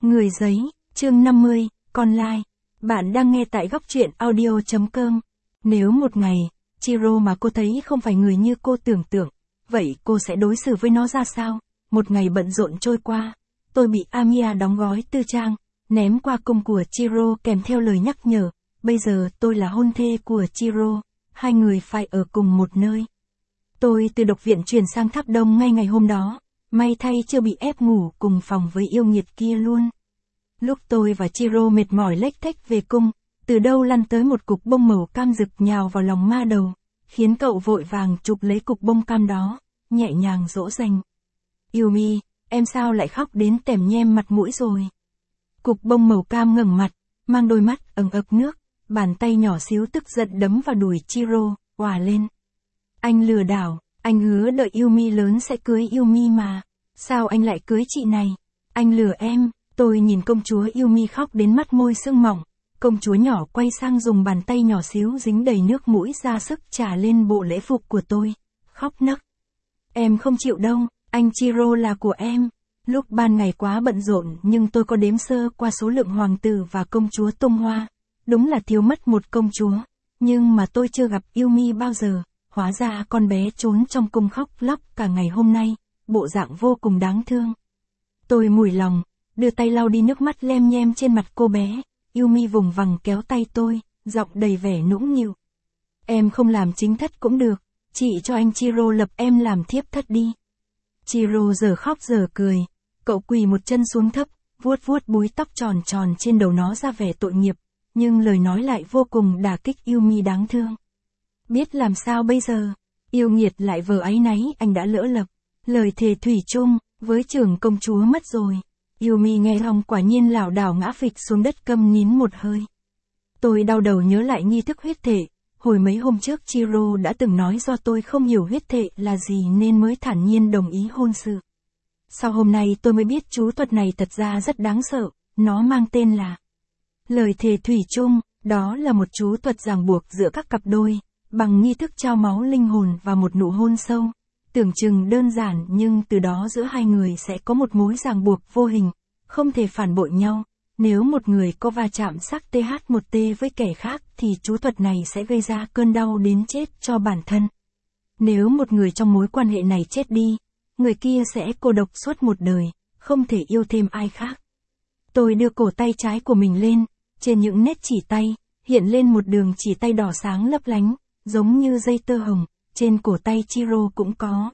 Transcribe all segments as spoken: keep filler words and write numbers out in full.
Người giấy, chương năm mươi, con lai. Bạn đang nghe tại góc truyện audio chấm com. Nếu một ngày, Chiro mà cô thấy không phải người như cô tưởng tượng, vậy cô sẽ đối xử với nó ra sao? Một ngày bận rộn trôi qua, tôi bị Amiya đóng gói tư trang, ném qua cung của Chiro kèm theo lời nhắc nhở, bây giờ tôi là hôn thê của Chiro, hai người phải ở cùng một nơi. Tôi từ độc viện chuyển sang Tháp Đông ngay ngày hôm đó, may thay chưa bị ép ngủ cùng phòng với yêu nghiệt kia luôn. Lúc tôi và Chiro mệt mỏi lếch thếch về cung, từ đâu lăn tới một cục bông màu cam rực nhào vào lòng ma đầu, khiến cậu vội vàng chụp lấy cục bông cam đó, nhẹ nhàng dỗ dành. Yumi, em sao lại khóc đến tèm nhem mặt mũi rồi? Cục bông màu cam ngẩng mặt, mang đôi mắt ẩn ực nước, bàn tay nhỏ xíu tức giận đấm vào đùi Chiro, òa lên. Anh lừa đảo, anh hứa đợi Yumi lớn sẽ cưới Yumi mà, sao anh lại cưới chị này? Anh lừa em. Tôi nhìn công chúa Yumi khóc đến mắt môi sưng mỏng, công chúa nhỏ quay sang dùng bàn tay nhỏ xíu dính đầy nước mũi ra sức trả lên bộ lễ phục của tôi, khóc nấc. Em không chịu đâu, anh Chiro là của em. Lúc ban ngày quá bận rộn nhưng tôi có đếm sơ qua số lượng hoàng tử và công chúa tung hoa, đúng là thiếu mất một công chúa, nhưng mà tôi chưa gặp Yumi bao giờ, hóa ra con bé trốn trong cung khóc lóc cả ngày hôm nay, bộ dạng vô cùng đáng thương. Tôi mủi lòng, đưa tay lau đi nước mắt lem nhem trên mặt cô bé, Yumi vùng vằng kéo tay tôi, giọng đầy vẻ nũng nịu. Em không làm chính thất cũng được, chị cho anh Chiro lập em làm thiếp thất đi. Chiro giờ khóc giờ cười, cậu quỳ một chân xuống thấp, vuốt vuốt búi tóc tròn tròn trên đầu nó ra vẻ tội nghiệp, nhưng lời nói lại vô cùng đả kích Yumi đáng thương. Biết làm sao bây giờ, yêu nghiệt lại vờ áy náy anh đã lỡ lập, lời thề thủy chung, với trưởng công chúa mất rồi. Yumi nghe xong quả nhiên lảo đảo ngã phịch xuống đất câm nín một hơi. Tôi đau đầu nhớ lại nghi thức huyết thể, hồi mấy hôm trước Chiro đã từng nói do tôi không hiểu huyết thể là gì nên mới thản nhiên đồng ý hôn sự. Sau hôm nay tôi mới biết chú thuật này thật ra rất đáng sợ, nó mang tên là lời thề thủy chung, đó là một chú thuật ràng buộc giữa các cặp đôi, bằng nghi thức trao máu linh hồn và một nụ hôn sâu. Tưởng chừng đơn giản nhưng từ đó giữa hai người sẽ có một mối ràng buộc vô hình, không thể phản bội nhau. Nếu một người có va chạm sắc tê hát một tê với kẻ khác thì chú thuật này sẽ gây ra cơn đau đến chết cho bản thân. Nếu một người trong mối quan hệ này chết đi, người kia sẽ cô độc suốt một đời, không thể yêu thêm ai khác. Tôi đưa cổ tay trái của mình lên, trên những nét chỉ tay, hiện lên một đường chỉ tay đỏ sáng lấp lánh, giống như dây tơ hồng. Trên cổ tay Chiro cũng có.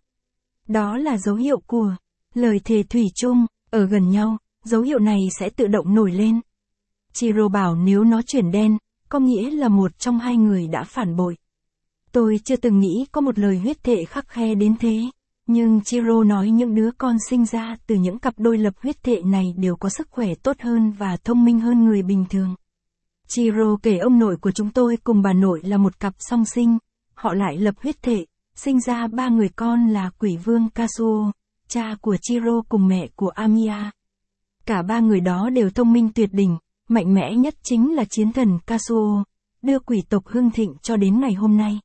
Đó là dấu hiệu của lời thề thủy chung, ở gần nhau, dấu hiệu này sẽ tự động nổi lên. Chiro bảo nếu nó chuyển đen, có nghĩa là một trong hai người đã phản bội. Tôi chưa từng nghĩ có một lời huyết thệ khắc khe đến thế, nhưng Chiro nói những đứa con sinh ra từ những cặp đôi lập huyết thệ này đều có sức khỏe tốt hơn và thông minh hơn người bình thường. Chiro kể ông nội của chúng tôi cùng bà nội là một cặp song sinh. Họ lại lập huyết thể, sinh ra ba người con là quỷ vương Kazuo, cha của Chiro cùng mẹ của Amiya. Cả ba người đó đều thông minh tuyệt đỉnh, mạnh mẽ nhất chính là chiến thần Kazuo, đưa quỷ tộc hưng thịnh cho đến ngày hôm nay.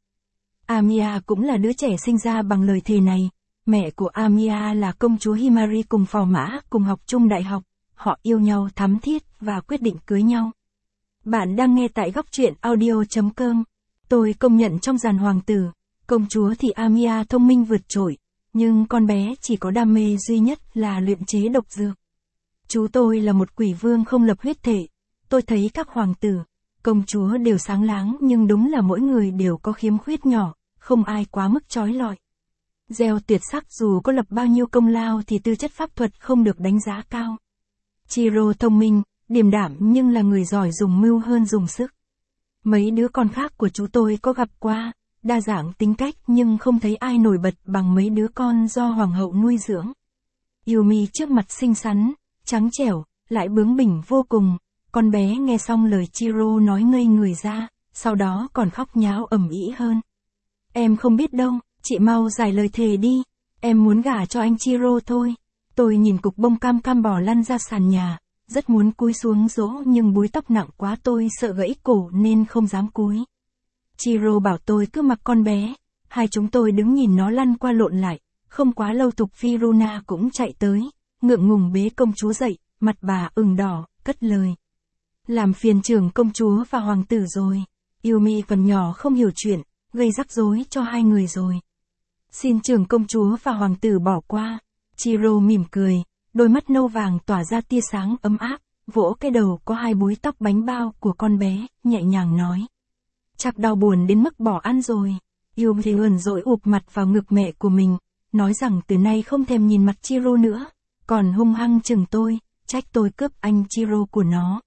Amiya cũng là đứa trẻ sinh ra bằng lời thề này, mẹ của Amiya là công chúa Himari cùng phò mã cùng học chung đại học, họ yêu nhau thắm thiết và quyết định cưới nhau. Bạn đang nghe tại góc truyện audio chấm com. Tôi công nhận trong dàn hoàng tử, công chúa thì Amiya thông minh vượt trội, nhưng con bé chỉ có đam mê duy nhất là luyện chế độc dược. Chú tôi là một quỷ vương không lập huyết thể, tôi thấy các hoàng tử, công chúa đều sáng láng nhưng đúng là mỗi người đều có khiếm khuyết nhỏ, không ai quá mức chói lọi. Gieo tuyệt sắc dù có lập bao nhiêu công lao thì tư chất pháp thuật không được đánh giá cao. Chiro thông minh, điềm đạm nhưng là người giỏi dùng mưu hơn dùng sức. Mấy đứa con khác của chú tôi có gặp qua, đa dạng tính cách nhưng không thấy ai nổi bật bằng mấy đứa con do hoàng hậu nuôi dưỡng. Yumi trước mặt xinh xắn, trắng trẻo, lại bướng bỉnh vô cùng, con bé nghe xong lời Chiro nói ngây người ra, sau đó còn khóc nháo ầm ĩ hơn. Em không biết đâu, chị mau giải lời thề đi, em muốn gả cho anh Chiro thôi. Tôi nhìn cục bông cam cam bò lăn ra sàn nhà. Rất muốn cúi xuống dỗ nhưng búi tóc nặng quá tôi sợ gãy cổ nên không dám cúi. Chiro bảo tôi cứ mặc con bé, hai chúng tôi đứng nhìn nó lăn qua lộn lại, không quá lâu Thục Phi Runa cũng chạy tới, ngượng ngùng bế công chúa dậy, mặt bà ửng đỏ, cất lời. Làm phiền trưởng công chúa và hoàng tử rồi. Yumi còn nhỏ không hiểu chuyện, gây rắc rối cho hai người rồi. Xin trưởng công chúa và hoàng tử bỏ qua. Chiro mỉm cười, đôi mắt nâu vàng tỏa ra tia sáng ấm áp, vỗ cái đầu có hai búi tóc bánh bao của con bé, nhẹ nhàng nói. Chắc đau buồn đến mức bỏ ăn rồi. Yumi thì ươn dỗi ụp mặt vào ngực mẹ của mình, nói rằng từ nay không thèm nhìn mặt Chiro nữa, còn hung hăng chừng tôi, trách tôi cướp anh Chiro của nó.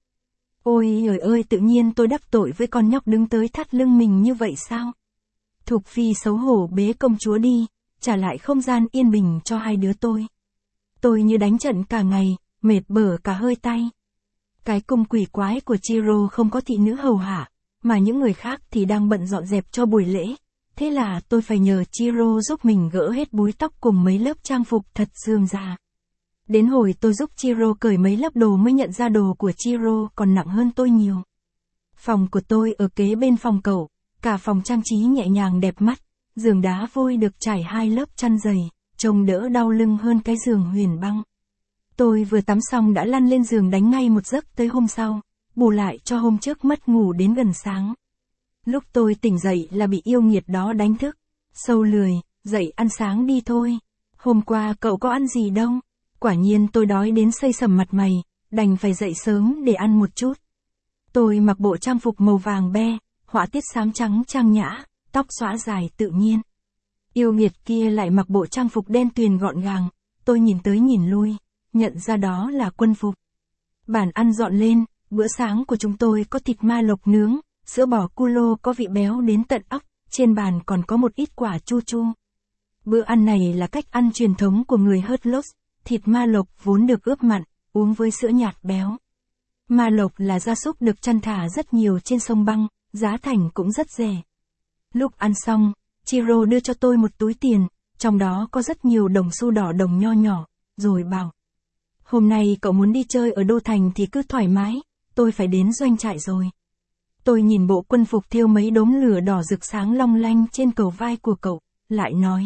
Ôi trời ơi, tự nhiên tôi đắc tội với con nhóc đứng tới thắt lưng mình như vậy sao? Thục phi xấu hổ bế công chúa đi, trả lại không gian yên bình cho hai đứa tôi. Tôi như đánh trận cả ngày, mệt bở cả hơi tay. Cái cung quỷ quái của Chiro không có thị nữ hầu hạ, mà những người khác thì đang bận dọn dẹp cho buổi lễ. Thế là tôi phải nhờ Chiro giúp mình gỡ hết búi tóc cùng mấy lớp trang phục thật rườm rà. Đến hồi tôi giúp Chiro cởi mấy lớp đồ mới nhận ra đồ của Chiro còn nặng hơn tôi nhiều. Phòng của tôi ở kế bên phòng cậu, cả phòng trang trí nhẹ nhàng đẹp mắt, giường đá vôi được trải hai lớp chăn dày, trông đỡ đau lưng hơn cái giường huyền băng. Tôi vừa tắm xong đã lăn lên giường đánh ngay một giấc tới hôm sau, bù lại cho hôm trước mất ngủ đến gần sáng. Lúc tôi tỉnh dậy là bị yêu nghiệt đó đánh thức. Sâu lười, dậy ăn sáng đi thôi. Hôm qua cậu có ăn gì đâu. Quả nhiên tôi đói đến xây sầm mặt mày, đành phải dậy sớm để ăn một chút. Tôi mặc bộ trang phục màu vàng be, họa tiết xám trắng trang nhã, tóc xõa dài tự nhiên. Yêu nghiệt kia lại mặc bộ trang phục đen tuyền gọn gàng, tôi nhìn tới nhìn lui, nhận ra đó là quân phục. Bàn ăn dọn lên, bữa sáng của chúng tôi có thịt ma lộc nướng, sữa bò cu lô có vị béo đến tận óc, trên bàn còn có một ít quả chu chu. Bữa ăn này là cách ăn truyền thống của người Hurtlos, thịt ma lộc vốn được ướp mặn, uống với sữa nhạt béo. Ma lộc là gia súc được chăn thả rất nhiều trên sông băng, giá thành cũng rất rẻ. Lúc ăn xong, Chiro đưa cho tôi một túi tiền, trong đó có rất nhiều đồng xu đỏ đồng nho nhỏ, rồi bảo. Hôm nay cậu muốn đi chơi ở Đô Thành thì cứ thoải mái, tôi phải đến doanh trại rồi. Tôi nhìn bộ quân phục thêu mấy đốm lửa đỏ rực sáng long lanh trên cầu vai của cậu, lại nói.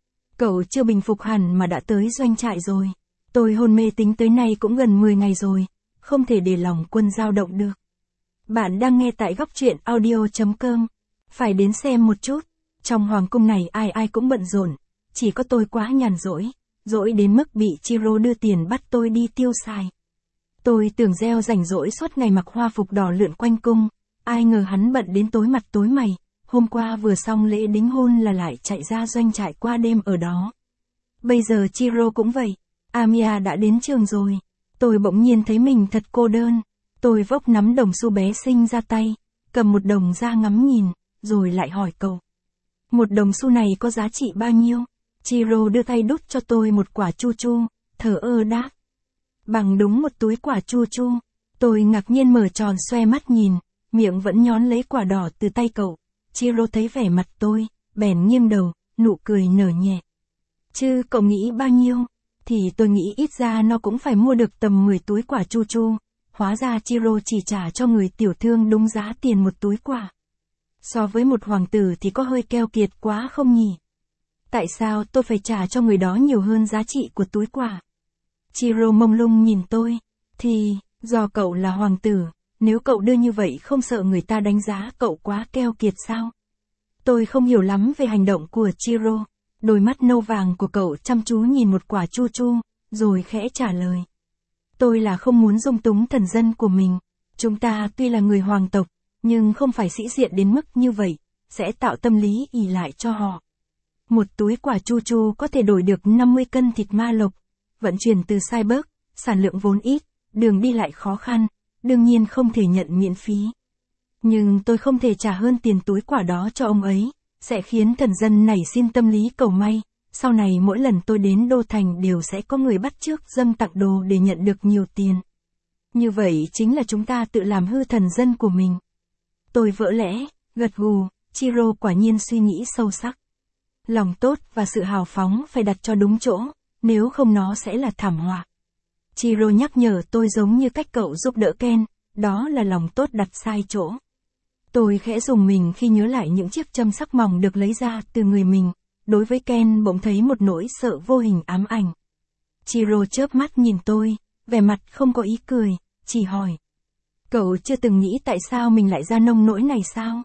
Cậu chưa bình phục hẳn mà đã tới doanh trại rồi. Tôi hôn mê tính tới nay cũng gần mười ngày rồi, không thể để lòng quân dao động được. Bạn đang nghe tại góc truyện audio chấm com. Phải đến xem một chút. Trong hoàng cung này ai ai cũng bận rộn, chỉ có tôi quá nhàn rỗi, rỗi đến mức bị Chiro đưa tiền bắt tôi đi tiêu xài. Tôi tưởng gieo rảnh rỗi suốt ngày mặc hoa phục đỏ lượn quanh cung, ai ngờ hắn bận đến tối mặt tối mày, hôm qua vừa xong lễ đính hôn là lại chạy ra doanh trại qua đêm ở đó. Bây giờ Chiro cũng vậy, Amiya đã đến trường rồi, tôi bỗng nhiên thấy mình thật cô đơn, tôi vốc nắm đồng xu bé xinh ra tay, cầm một đồng ra ngắm nhìn, rồi lại hỏi cậu. Một đồng xu này có giá trị bao nhiêu? Chiro đưa tay đút cho tôi một quả chu chu, thở ơ đáp. Bằng đúng một túi quả chu chu. Tôi ngạc nhiên mở tròn xoe mắt nhìn, miệng vẫn nhón lấy quả đỏ từ tay cậu. Chiro thấy vẻ mặt tôi, bèn nghiêng đầu, nụ cười nở nhẹ. Chứ cậu nghĩ bao nhiêu? Thì tôi nghĩ ít ra nó cũng phải mua được tầm mười túi quả chu chu. Hóa ra Chiro chỉ trả cho người tiểu thương đúng giá tiền một túi quả. So với một hoàng tử thì có hơi keo kiệt quá không nhỉ? Tại sao tôi phải trả cho người đó nhiều hơn giá trị của túi quả? Chiro mông lung nhìn tôi. Thì, do cậu là hoàng tử, nếu cậu đưa như vậy không sợ người ta đánh giá cậu quá keo kiệt sao? Tôi không hiểu lắm về hành động của Chiro. Đôi mắt nâu vàng của cậu chăm chú nhìn một quả chu chu, rồi khẽ trả lời. Tôi là không muốn dung túng thần dân của mình. Chúng ta tuy là người hoàng tộc, nhưng không phải sĩ diện đến mức như vậy, sẽ tạo tâm lý ỷ lại cho họ. Một túi quả chu chu có thể đổi được năm mươi cân thịt ma lộc, vận chuyển từ Cyberg, sản lượng vốn ít, đường đi lại khó khăn, đương nhiên không thể nhận miễn phí. Nhưng tôi không thể trả hơn tiền túi quả đó cho ông ấy, sẽ khiến thần dân nảy sinh tâm lý cầu may, sau này mỗi lần tôi đến Đô Thành đều sẽ có người bắt chước dâng tặng đồ để nhận được nhiều tiền. Như vậy chính là chúng ta tự làm hư thần dân của mình. Tôi vỡ lẽ, gật gù, Chiro quả nhiên suy nghĩ sâu sắc. Lòng tốt và sự hào phóng phải đặt cho đúng chỗ, nếu không nó sẽ là thảm họa. Chiro nhắc nhở tôi giống như cách cậu giúp đỡ Ken, đó là lòng tốt đặt sai chỗ. Tôi khẽ rùng mình khi nhớ lại những chiếc châm sắc mỏng được lấy ra từ người mình, đối với Ken bỗng thấy một nỗi sợ vô hình ám ảnh. Chiro chớp mắt nhìn tôi, vẻ mặt không có ý cười, chỉ hỏi. Cậu chưa từng nghĩ tại sao mình lại ra nông nỗi này sao?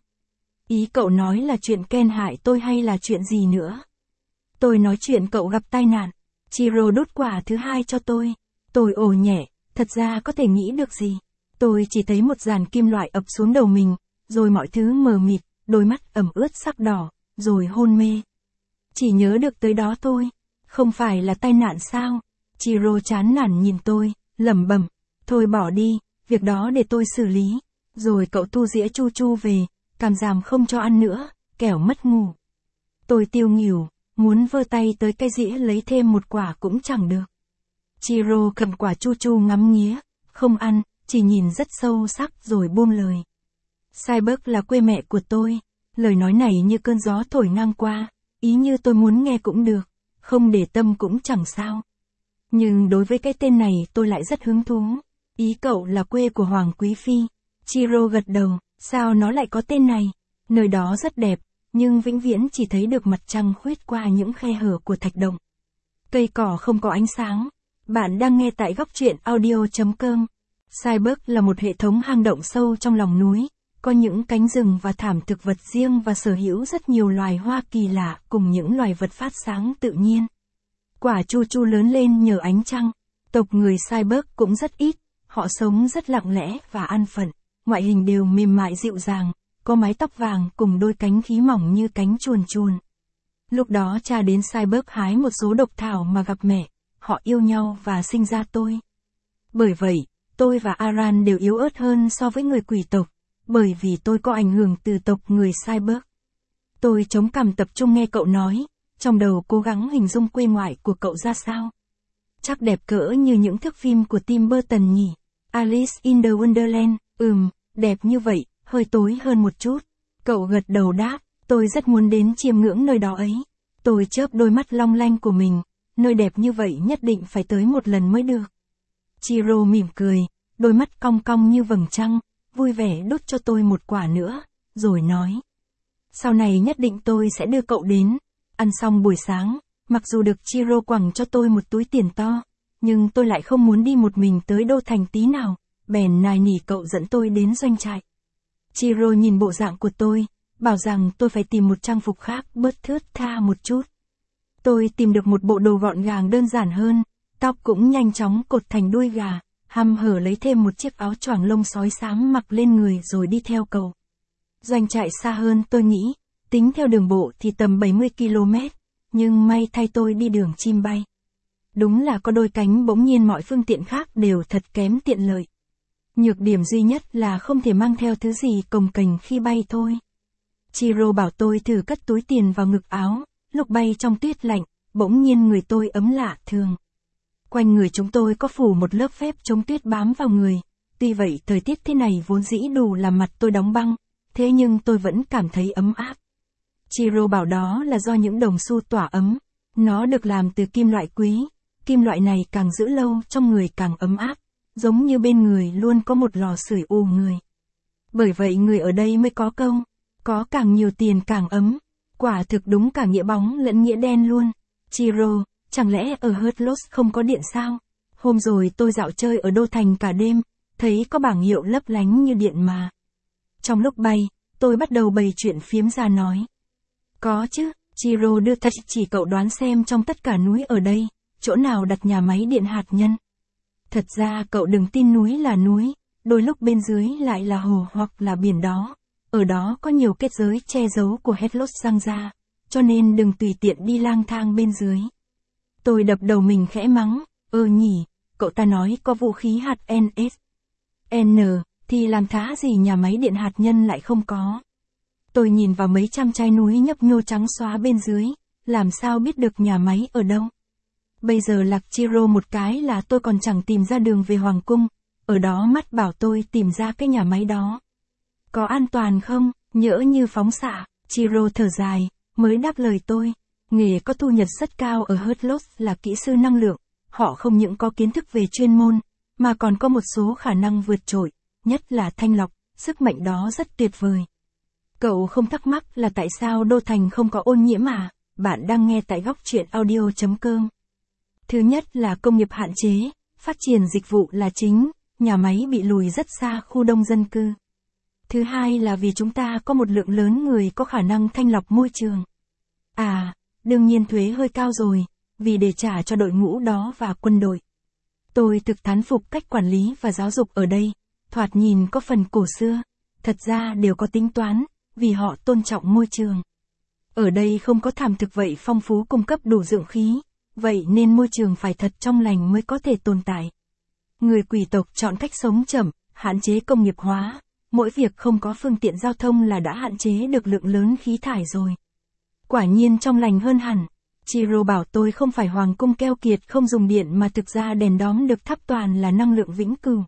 Ý cậu nói là chuyện Ken hại tôi hay là chuyện gì nữa? Tôi nói chuyện cậu gặp tai nạn. Chiro đút quả thứ hai cho tôi. Tôi ồ nhẹ, thật ra có thể nghĩ được gì. Tôi chỉ thấy một dàn kim loại ập xuống đầu mình, rồi mọi thứ mờ mịt, đôi mắt ẩm ướt sắc đỏ, rồi hôn mê. Chỉ nhớ được tới đó thôi. Không phải là tai nạn sao? Chiro chán nản nhìn tôi, lẩm bẩm. Thôi bỏ đi, việc đó để tôi xử lý. Rồi cậu thu dĩa chu chu về, cảm giảm không cho ăn nữa, kẻo mất ngủ. Tôi tiêu nghỉu, muốn vơ tay tới cái dĩa lấy thêm một quả cũng chẳng được. Chiro cầm quả chu chu ngắm nghía, không ăn, chỉ nhìn rất sâu sắc rồi buông lời. Cyborg là quê mẹ của tôi. Lời nói này như cơn gió thổi ngang qua, ý như tôi muốn nghe cũng được, không để tâm cũng chẳng sao. Nhưng đối với cái tên này tôi lại rất hứng thú. Ý cậu là quê của Hoàng Quý Phi. Chiro gật đầu, sao nó lại có tên này? Nơi đó rất đẹp, nhưng vĩnh viễn chỉ thấy được mặt trăng khuyết qua những khe hở của thạch động. Cây cỏ không có ánh sáng. Bạn đang nghe tại góc truyện audio chấm com. Cyborg là một hệ thống hang động sâu trong lòng núi, có những cánh rừng và thảm thực vật riêng và sở hữu rất nhiều loài hoa kỳ lạ cùng những loài vật phát sáng tự nhiên. Quả chu chu lớn lên nhờ ánh trăng. Tộc người Cyborg cũng rất ít, họ sống rất lặng lẽ và an phận, ngoại hình đều mềm mại dịu dàng, có mái tóc vàng cùng đôi cánh khí mỏng như cánh chuồn chuồn. Lúc đó cha đến Cyborg hái một số độc thảo mà gặp mẹ, họ yêu nhau và sinh ra tôi. Bởi vậy, tôi và Aran đều yếu ớt hơn so với người quỷ tộc, bởi vì tôi có ảnh hưởng từ tộc người Cyborg. Tôi chống cằm tập trung nghe cậu nói, trong đầu cố gắng hình dung quê ngoại của cậu ra sao. Chắc đẹp cỡ như những thước phim của Tim Burton nhỉ. Alice in the Wonderland, ừm, đẹp như vậy, hơi tối hơn một chút. Cậu gật đầu đáp, tôi rất muốn đến chiêm ngưỡng nơi đó ấy. Tôi chớp đôi mắt long lanh của mình, nơi đẹp như vậy nhất định phải tới một lần mới được. Chiro mỉm cười, đôi mắt cong cong như vầng trăng, vui vẻ đút cho tôi một quả nữa, rồi nói. Sau này nhất định tôi sẽ đưa cậu đến. Ăn xong buổi sáng, mặc dù được Chiro quẳng cho tôi một túi tiền to, nhưng tôi lại không muốn đi một mình tới đô thành tí nào, bèn nài nỉ cậu dẫn tôi đến doanh trại. Chiro nhìn bộ dạng của tôi, bảo rằng tôi phải tìm một trang phục khác bớt thướt tha một chút. Tôi tìm được một bộ đồ gọn gàng đơn giản hơn, tóc cũng nhanh chóng cột thành đuôi gà, hăm hở lấy thêm một chiếc áo choàng lông sói xám mặc lên người rồi đi theo cậu. Doanh trại xa hơn tôi nghĩ, tính theo đường bộ thì tầm bảy mươi ki lô mét, nhưng may thay tôi đi đường chim bay. Đúng là có đôi cánh bỗng nhiên mọi phương tiện khác đều thật kém tiện lợi. Nhược điểm duy nhất là không thể mang theo thứ gì cồng kềnh khi bay thôi. Chiro bảo tôi thử cất túi tiền vào ngực áo, lúc bay trong tuyết lạnh, bỗng nhiên người tôi ấm lạ thường. Quanh người chúng tôi có phủ một lớp phép chống tuyết bám vào người, tuy vậy thời tiết thế này vốn dĩ đủ làm mặt tôi đóng băng, thế nhưng tôi vẫn cảm thấy ấm áp. Chiro bảo đó là do những đồng xu tỏa ấm, nó được làm từ kim loại quý, kim loại này càng giữ lâu trong người càng ấm áp, giống như bên người luôn có một lò sưởi ù người. Bởi vậy người ở đây mới có câu, có càng nhiều tiền càng ấm, quả thực đúng cả nghĩa bóng lẫn nghĩa đen luôn. Chiro, chẳng lẽ ở Hurtlos không có điện sao? Hôm rồi tôi dạo chơi ở đô thành cả đêm, thấy có bảng hiệu lấp lánh như điện mà. Trong lúc bay, tôi bắt đầu bày chuyện phiếm ra nói. Có chứ, Chiro đưa thật chỉ cậu đoán xem trong tất cả núi ở đây, chỗ nào đặt nhà máy điện hạt nhân. Thật ra cậu đừng tin núi là núi, đôi lúc bên dưới lại là hồ hoặc là biển đó. Ở đó có nhiều kết giới che giấu của Hurtlos răng ra, cho nên đừng tùy tiện đi lang thang bên dưới. Tôi đập đầu mình khẽ mắng, ơ nhỉ, cậu ta nói có vũ khí hạt en ét. N, thì làm thá gì nhà máy điện hạt nhân lại không có. Tôi nhìn vào mấy trăm chai núi nhấp nhô trắng xóa bên dưới, làm sao biết được nhà máy ở đâu. Bây giờ lạc Chiro một cái là tôi còn chẳng tìm ra đường về Hoàng cung, ở đó mắt bảo tôi tìm ra cái nhà máy đó. Có an toàn không, nhỡ như phóng xạ, Chiro thở dài, mới đáp lời tôi. Nghề có thu nhập rất cao ở Hurtlos là kỹ sư năng lượng, họ không những có kiến thức về chuyên môn, mà còn có một số khả năng vượt trội, nhất là thanh lọc, sức mạnh đó rất tuyệt vời. Cậu không thắc mắc là tại sao đô thành không có ô nhiễm à? Bạn đang nghe tại góc truyện audio chấm com. Thứ nhất là công nghiệp hạn chế, phát triển dịch vụ là chính, nhà máy bị lùi rất xa khu đông dân cư. Thứ hai là vì chúng ta có một lượng lớn người có khả năng thanh lọc môi trường. À, đương nhiên thuế hơi cao rồi, vì để trả cho đội ngũ đó và quân đội. Tôi thực thán phục cách quản lý và giáo dục ở đây, thoạt nhìn có phần cổ xưa, thật ra đều có tính toán, vì họ tôn trọng môi trường. Ở đây không có thảm thực vậy phong phú cung cấp đủ dưỡng khí, vậy nên môi trường phải thật trong lành mới có thể tồn tại. Người quý tộc chọn cách sống chậm, hạn chế công nghiệp hóa, mỗi việc không có phương tiện giao thông là đã hạn chế được lượng lớn khí thải rồi. Quả nhiên trong lành hơn hẳn. Chiro bảo tôi không phải hoàng cung keo kiệt không dùng điện mà thực ra đèn đóm được thắp toàn là năng lượng vĩnh cửu.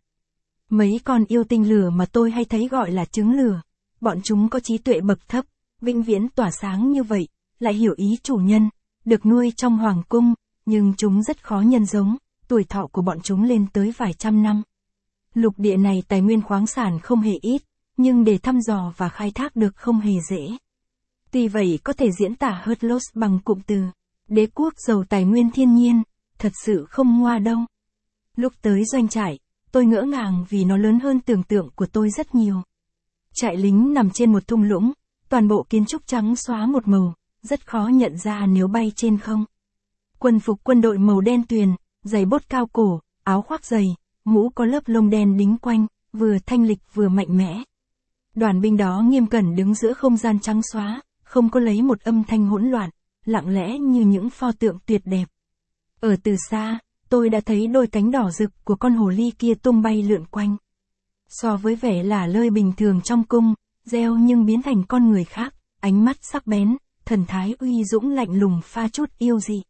Mấy con yêu tinh lửa mà tôi hay thấy gọi là trứng lửa, bọn chúng có trí tuệ bậc thấp, vĩnh viễn tỏa sáng như vậy, lại hiểu ý chủ nhân, được nuôi trong hoàng cung, nhưng chúng rất khó nhân giống, tuổi thọ của bọn chúng lên tới vài trăm năm. Lục địa này tài nguyên khoáng sản không hề ít, nhưng để thăm dò và khai thác được không hề dễ. Tuy vậy có thể diễn tả Hurtlos bằng cụm từ, đế quốc giàu tài nguyên thiên nhiên, thật sự không ngoa đâu. Lúc tới doanh trại, tôi ngỡ ngàng vì nó lớn hơn tưởng tượng của tôi rất nhiều. Trại lính nằm trên một thung lũng, toàn bộ kiến trúc trắng xóa một màu, rất khó nhận ra nếu bay trên không. Quân phục quân đội màu đen tuyền, giày bốt cao cổ, áo khoác dày, mũ có lớp lông đen đính quanh, vừa thanh lịch vừa mạnh mẽ. Đoàn binh đó nghiêm cẩn đứng giữa không gian trắng xóa, không có lấy một âm thanh hỗn loạn, lặng lẽ như những pho tượng tuyệt đẹp. Ở từ xa, tôi đã thấy đôi cánh đỏ rực của con hồ ly kia tung bay lượn quanh. So với vẻ lả lơi bình thường trong cung, reo nhưng biến thành con người khác, ánh mắt sắc bén, thần thái uy dũng lạnh lùng pha chút yêu dị.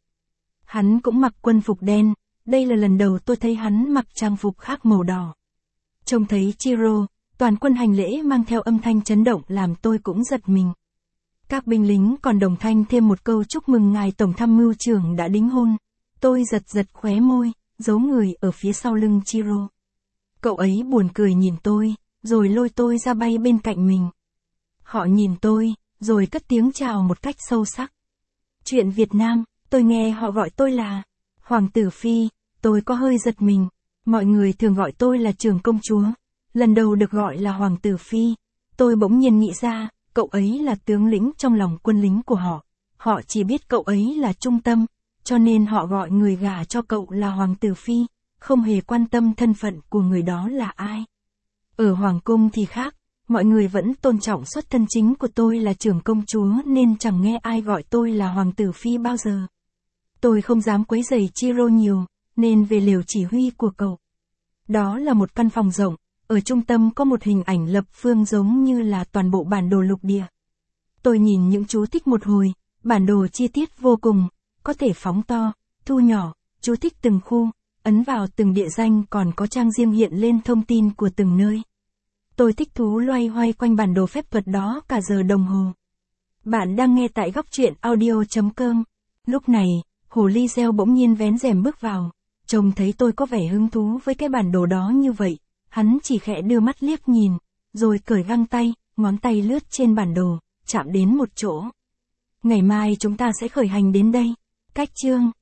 Hắn cũng mặc quân phục đen, đây là lần đầu tôi thấy hắn mặc trang phục khác màu đỏ. Trông thấy Chiro, toàn quân hành lễ mang theo âm thanh chấn động làm tôi cũng giật mình. Các binh lính còn đồng thanh thêm một câu chúc mừng ngài tổng tham mưu trưởng đã đính hôn. Tôi giật giật khóe môi, giấu người ở phía sau lưng Chiro. Cậu ấy buồn cười nhìn tôi, rồi lôi tôi ra bay bên cạnh mình. Họ nhìn tôi, rồi cất tiếng chào một cách sâu sắc. Chuyện Việt Nam, tôi nghe họ gọi tôi là Hoàng tử Phi, tôi có hơi giật mình. Mọi người thường gọi tôi là trưởng công chúa. Lần đầu được gọi là Hoàng tử Phi, tôi bỗng nhiên nghĩ ra, cậu ấy là tướng lĩnh trong lòng quân lính của họ. Họ chỉ biết cậu ấy là trung tâm, cho nên họ gọi người gả cho cậu là Hoàng tử Phi, không hề quan tâm thân phận của người đó là ai. Ở Hoàng cung thì khác, mọi người vẫn tôn trọng xuất thân chính của tôi là trưởng công chúa nên chẳng nghe ai gọi tôi là Hoàng tử Phi bao giờ. Tôi không dám quấy rầy Chiro nhiều, nên về lều chỉ huy của cậu. Đó là một căn phòng rộng, ở trung tâm có một hình ảnh lập phương giống như là toàn bộ bản đồ lục địa. Tôi nhìn những chú thích một hồi, bản đồ chi tiết vô cùng, có thể phóng to, thu nhỏ, chú thích từng khu, ấn vào từng địa danh còn có trang riêng hiện lên thông tin của từng nơi. Tôi thích thú loay hoay quanh bản đồ phép thuật đó cả giờ đồng hồ. Bạn đang nghe tại góc truyện audio chấm com. Lúc này, hồ ly reo bỗng nhiên vén rèm bước vào, trông thấy tôi có vẻ hứng thú với cái bản đồ đó như vậy, hắn chỉ khẽ đưa mắt liếc nhìn, rồi cởi găng tay, ngón tay lướt trên bản đồ, chạm đến một chỗ. Ngày mai chúng ta sẽ khởi hành đến đây. Cách chương